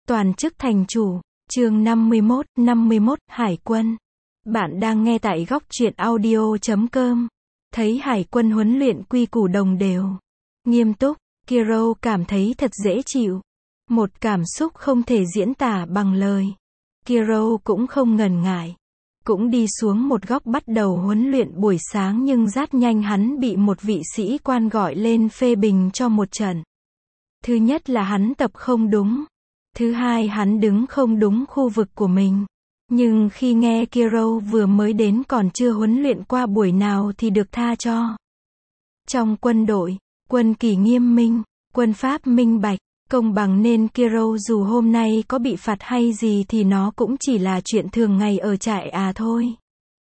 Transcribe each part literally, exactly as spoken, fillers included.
Toàn chức thành chủ, chương năm mươi mốt, năm mươi mốt, Hải quân. Bạn đang nghe tại góc truyện audio chấm com. Thấy Hải quân huấn luyện quy củ đồng đều, nghiêm túc, Kiro cảm thấy thật dễ chịu. Một cảm xúc không thể diễn tả bằng lời. Kiro cũng không ngần ngại. Cũng đi xuống một góc bắt đầu huấn luyện buổi sáng, nhưng rất nhanh hắn bị một vị sĩ quan gọi lên phê bình cho một trận. Thứ nhất là hắn tập không đúng. Thứ hai, hắn đứng không đúng khu vực của mình. Nhưng khi nghe Kiro vừa mới đến còn chưa huấn luyện qua buổi nào thì được tha cho. Trong quân đội, quân kỷ nghiêm minh, quân pháp minh bạch, công bằng, nên Kiro dù hôm nay có bị phạt hay gì thì nó cũng chỉ là chuyện thường ngày ở trại à thôi.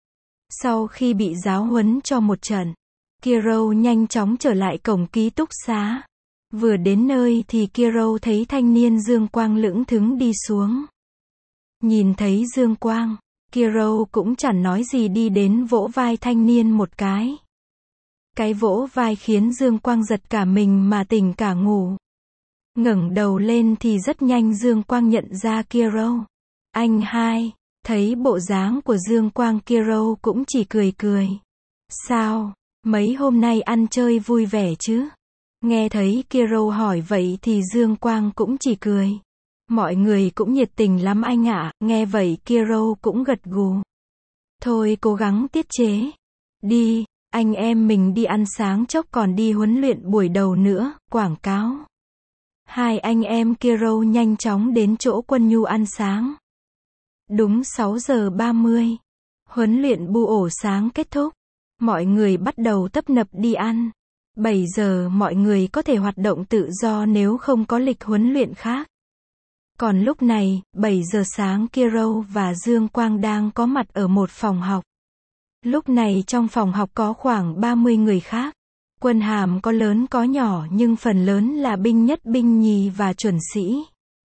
Sau khi bị giáo huấn cho một trận, Kiro nhanh chóng trở lại cổng ký túc xá. Vừa đến nơi thì Kiro thấy thanh niên Dương Quang lững thững đi xuống. Nhìn thấy Dương Quang, Kiro cũng chẳng nói gì, đi đến vỗ vai thanh niên một cái. Cái vỗ vai khiến Dương Quang giật cả mình mà tỉnh cả ngủ. Ngẩng đầu lên thì rất nhanh Dương Quang nhận ra Kiro. Anh hai, thấy bộ dáng của Dương Quang, Kiro cũng chỉ cười cười. Sao, mấy hôm nay ăn chơi vui vẻ chứ? Nghe thấy Kiro hỏi vậy thì Dương Quang cũng chỉ cười. Mọi người cũng nhiệt tình lắm anh ạ. Nghe vậy Kiro cũng gật gù. Thôi cố gắng tiết chế. Đi, anh em mình đi ăn sáng chốc còn đi huấn luyện buổi đầu nữa, quảng cáo. Hai anh em Kiro nhanh chóng đến chỗ Quân Nhu ăn sáng. Đúng sáu giờ ba mươi. Huấn luyện bu ổ sáng kết thúc. Mọi người bắt đầu tấp nập đi ăn. bảy giờ mọi người có thể hoạt động tự do nếu không có lịch huấn luyện khác. Còn lúc này, bảy giờ sáng, Kiro và Dương Quang đang có mặt ở một phòng học. Lúc này trong phòng học có khoảng ba mươi người khác. Quân hàm có lớn có nhỏ nhưng phần lớn là binh nhất, binh nhì và chuẩn sĩ.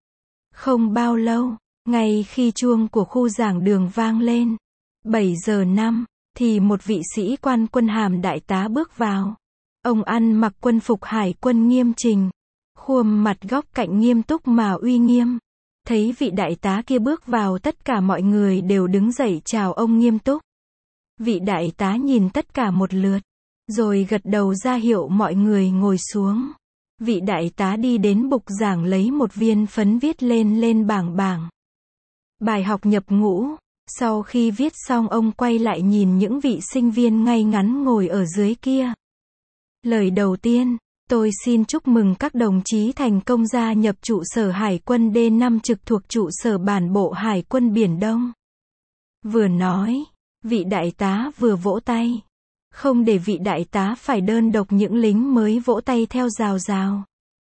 Không bao lâu, ngay khi chuông của khu giảng đường vang lên, bảy giờ năm, thì một vị sĩ quan quân hàm đại tá bước vào. Ông ăn mặc quân phục hải quân nghiêm chỉnh, khuôn mặt góc cạnh nghiêm túc mà uy nghiêm. Thấy vị đại tá kia bước vào, tất cả mọi người đều đứng dậy chào ông nghiêm túc. Vị đại tá nhìn tất cả một lượt, rồi gật đầu ra hiệu mọi người ngồi xuống. Vị đại tá đi đến bục giảng lấy một viên phấn viết lên lên bảng bảng. Bài học nhập ngũ. Sau khi viết xong, ông quay lại nhìn những vị sinh viên ngay ngắn ngồi ở dưới kia. Lời đầu tiên, tôi xin chúc mừng các đồng chí thành công gia nhập trụ sở Hải quân D năm trực thuộc trụ sở bản bộ Hải quân Biển Đông. Vừa nói, vị đại tá vừa vỗ tay. Không để vị đại tá phải đơn độc, những lính mới vỗ tay theo rào rào.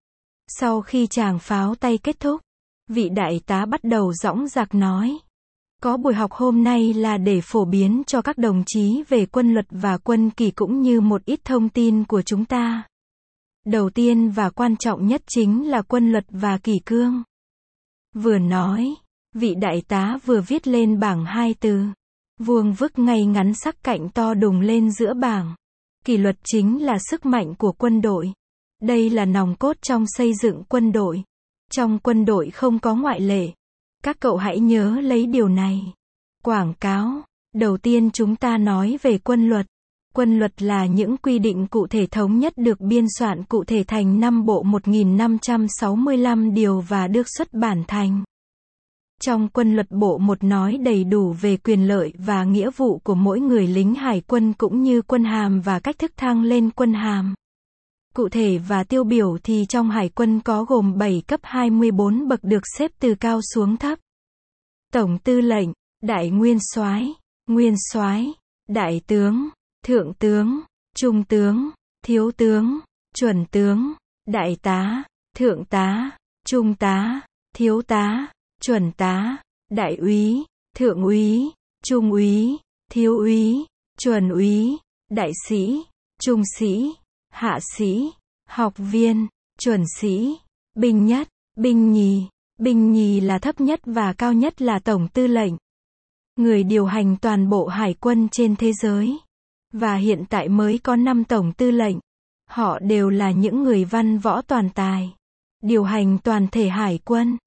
Sau khi tràng pháo tay kết thúc, vị đại tá bắt đầu dõng dạc nói. Có buổi học hôm nay là để phổ biến cho các đồng chí về quân luật và quân kỷ cũng như một ít thông tin của chúng ta. Đầu tiên và quan trọng nhất chính là quân luật và kỷ cương. Vừa nói, vị đại tá vừa viết lên bảng hai từ. Vuông vức ngay ngắn sắc cạnh to đùng lên giữa bảng. Kỷ luật chính là sức mạnh của quân đội. Đây là nòng cốt trong xây dựng quân đội. Trong quân đội không có ngoại lệ. Các cậu hãy nhớ lấy điều này. Quảng cáo. Đầu tiên chúng ta nói về quân luật. Quân luật là những quy định cụ thể thống nhất được biên soạn cụ thể thành năm bộ một nghìn năm trăm sáu mươi lăm điều và được xuất bản thành. Trong quân luật bộ một nói đầy đủ về quyền lợi và nghĩa vụ của mỗi người lính hải quân cũng như quân hàm và cách thức thăng lên quân hàm. Cụ thể và tiêu biểu thì trong hải quân có gồm bảy cấp hai mươi bốn bậc được xếp từ cao xuống thấp. Tổng tư lệnh, đại nguyên soái, nguyên soái, đại tướng, thượng tướng, trung tướng, thiếu tướng, chuẩn tướng, đại tá, thượng tá, trung tá, thiếu tá, chuẩn tá, đại úy, thượng úy, trung úy, thiếu úy, chuẩn úy, đại sĩ, trung sĩ, hạ sĩ, học viên, chuẩn sĩ, binh nhất, binh nhì. Binh nhì là thấp nhất và cao nhất là tổng tư lệnh. Người điều hành toàn bộ hải quân trên thế giới. Và hiện tại mới có năm tổng tư lệnh. Họ đều là những người văn võ toàn tài. Điều hành toàn thể hải quân.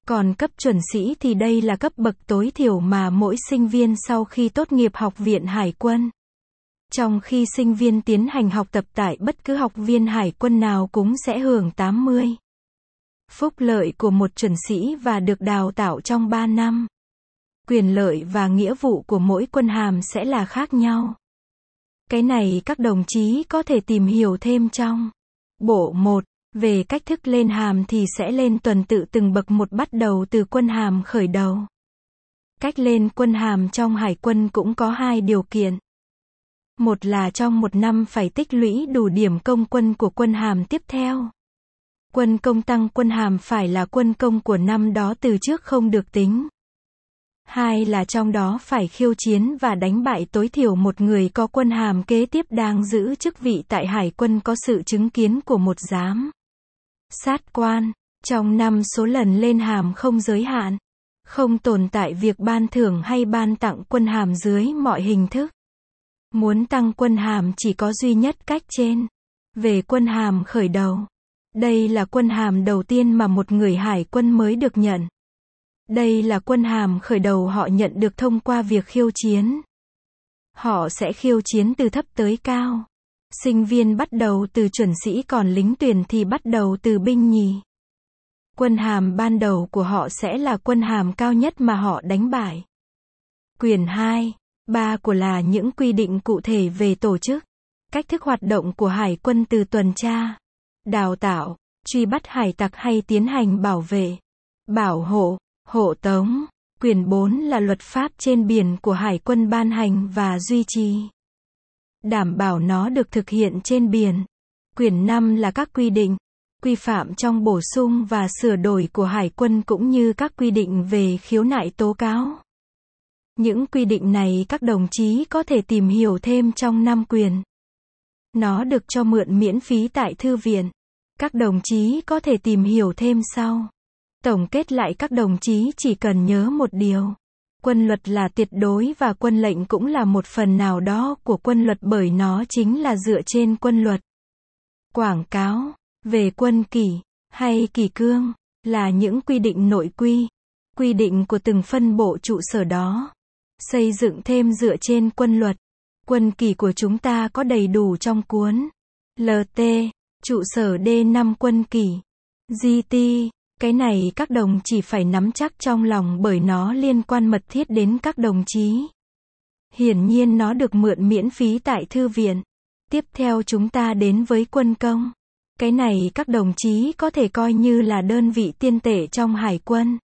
Còn cấp chuẩn sĩ thì đây là cấp bậc tối thiểu mà mỗi sinh viên sau khi tốt nghiệp Học viện Hải quân. Trong khi sinh viên tiến hành học tập tại bất cứ học viên hải quân nào cũng sẽ hưởng tám mươi phúc lợi của một chuẩn sĩ và được đào tạo trong ba năm. Quyền lợi và nghĩa vụ của mỗi quân hàm sẽ là khác nhau. Cái này các đồng chí có thể tìm hiểu thêm trong bộ một. Về cách thức lên hàm thì sẽ lên tuần tự từng bậc một bắt đầu từ quân hàm khởi đầu. Cách lên quân hàm trong hải quân cũng có hai điều kiện. Một là trong một năm phải tích lũy đủ điểm công quân của quân hàm tiếp theo. Quân công tăng quân hàm phải là quân công của năm đó từ trước không được tính. Hai là trong đó phải khiêu chiến và đánh bại tối thiểu một người có quân hàm kế tiếp đang giữ chức vị tại hải quân có sự chứng kiến của một giám sát quan. Trong năm số lần lên hàm không giới hạn. Không tồn tại việc ban thưởng hay ban tặng quân hàm dưới mọi hình thức. Muốn tăng quân hàm chỉ có duy nhất cách trên. Về quân hàm khởi đầu. Đây là quân hàm đầu tiên mà một người hải quân mới được nhận. Đây là quân hàm khởi đầu họ nhận được thông qua việc khiêu chiến. Họ sẽ khiêu chiến từ thấp tới cao. Sinh viên bắt đầu từ chuẩn sĩ còn lính tuyển thì bắt đầu từ binh nhì. Quân hàm ban đầu của họ sẽ là quân hàm cao nhất mà họ đánh bại. Quyền hai, ba của là những quy định cụ thể về tổ chức, cách thức hoạt động của hải quân từ tuần tra, đào tạo, truy bắt hải tặc hay tiến hành bảo vệ, bảo hộ, hộ tống. Quyền bốn là luật pháp trên biển của hải quân ban hành và duy trì. Đảm bảo nó được thực hiện trên biển. Quyền năm là các quy định, quy phạm trong bổ sung và sửa đổi của hải quân cũng như các quy định về khiếu nại tố cáo. Những quy định này các đồng chí có thể tìm hiểu thêm trong năm quyền. Nó được cho mượn miễn phí tại thư viện. Các đồng chí có thể tìm hiểu thêm sau. Tổng kết lại các đồng chí chỉ cần nhớ một điều. Quân luật là tuyệt đối và quân lệnh cũng là một phần nào đó của quân luật bởi nó chính là dựa trên quân luật. Quảng cáo về quân kỷ hay kỷ cương là những quy định nội quy, quy định của từng phân bộ trụ sở đó. Xây dựng thêm dựa trên quân luật. Quân kỷ của chúng ta có đầy đủ trong cuốn lờ tê, trụ sở D năm quân kỷ. giê tê, cái này các đồng chỉ phải nắm chắc trong lòng bởi nó liên quan mật thiết đến các đồng chí. Hiển nhiên nó được mượn miễn phí tại thư viện. Tiếp theo chúng ta đến với quân công. Cái này các đồng chí có thể coi như là đơn vị tiên tệ trong hải quân.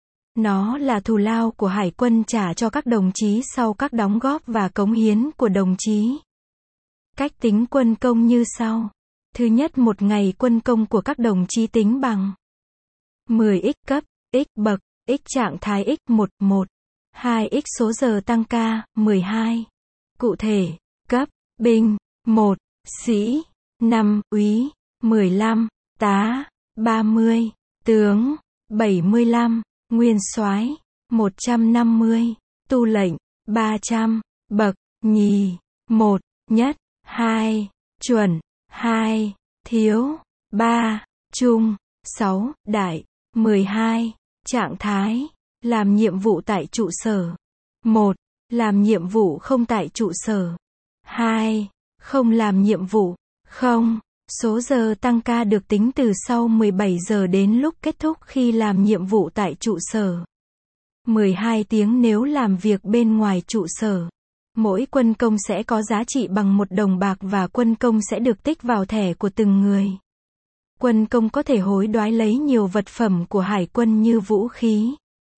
Nó là thù lao của hải quân trả cho các đồng chí sau các đóng góp và cống hiến của đồng chí. Cách tính quân công như sau. Thứ nhất, một ngày quân công của các đồng chí tính bằng mười x cấp, x bậc, x trạng thái x một, một, hai x số giờ tăng ca, mười hai. Cụ thể, cấp, binh, một, sĩ, năm, úy, mười lăm, tá, ba mươi, tướng, bảy mươi lăm, nguyên soái, một trăm năm mươi, tu lệnh, ba trăm, bậc, nhì, một, nhất, hai, chuẩn, hai, thiếu, ba, trung, sáu, đại, mười hai, trạng thái, làm nhiệm vụ tại trụ sở. một. Làm nhiệm vụ không tại trụ sở. hai. Không làm nhiệm vụ. không. Số giờ tăng ca được tính từ sau mười bảy giờ đến lúc kết thúc khi làm nhiệm vụ tại trụ sở. mười hai tiếng nếu làm việc bên ngoài trụ sở. Mỗi quân công sẽ có giá trị bằng một đồng bạc và quân công sẽ được tích vào thẻ của từng người. Quân công có thể hối đoái lấy nhiều vật phẩm của hải quân như vũ khí,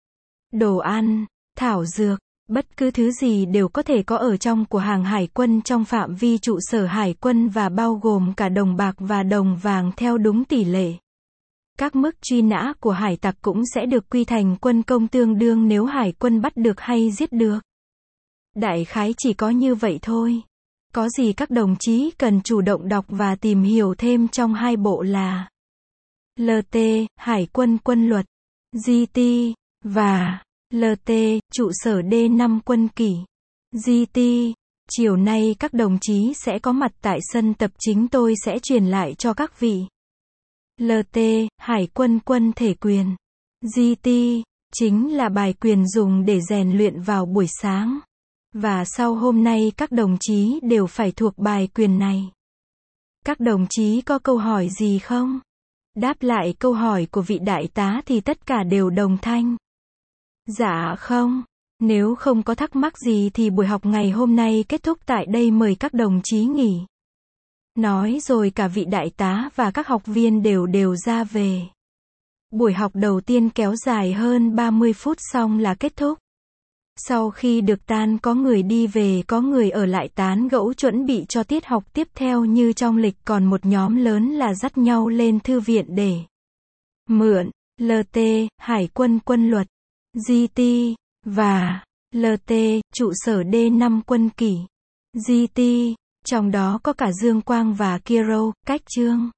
đồ ăn, thảo dược, bất cứ thứ gì đều có thể có ở trong của hàng hải quân trong phạm vi trụ sở hải quân và bao gồm cả đồng bạc và đồng vàng theo đúng tỷ lệ. Các mức truy nã của hải tặc cũng sẽ được quy thành quân công tương đương nếu hải quân bắt được hay giết được. Đại khái chỉ có như vậy thôi. Có gì các đồng chí cần chủ động đọc và tìm hiểu thêm trong hai bộ là lờ tê, Hải quân quân luật, giê tê, và lờ tê, trụ sở D năm quân kỷ. giê tê, chiều nay các đồng chí sẽ có mặt tại sân tập chính tôi sẽ truyền lại cho các vị. lờ tê, Hải quân quân thể quyền. giê tê chính là bài quyền dùng để rèn luyện vào buổi sáng. Và sau hôm nay các đồng chí đều phải thuộc bài quyền này. Các đồng chí có câu hỏi gì không? Đáp lại câu hỏi của vị đại tá thì tất cả đều đồng thanh. Dạ không. Nếu không có thắc mắc gì thì buổi học ngày hôm nay kết thúc tại đây, mời các đồng chí nghỉ. Nói rồi cả vị đại tá và các học viên đều đều ra về. Buổi học đầu tiên kéo dài hơn ba mươi phút xong là kết thúc. Sau khi được tan có người đi về, có người ở lại tán gẫu chuẩn bị cho tiết học tiếp theo như trong lịch, còn một nhóm lớn là dắt nhau lên thư viện để mượn lờ tê, Hải quân quân luật, giê tê và lờ tê, trụ sở D năm quân kỷ, giê tê, trong đó có cả Dương Quang và Kiro, Cách Trương.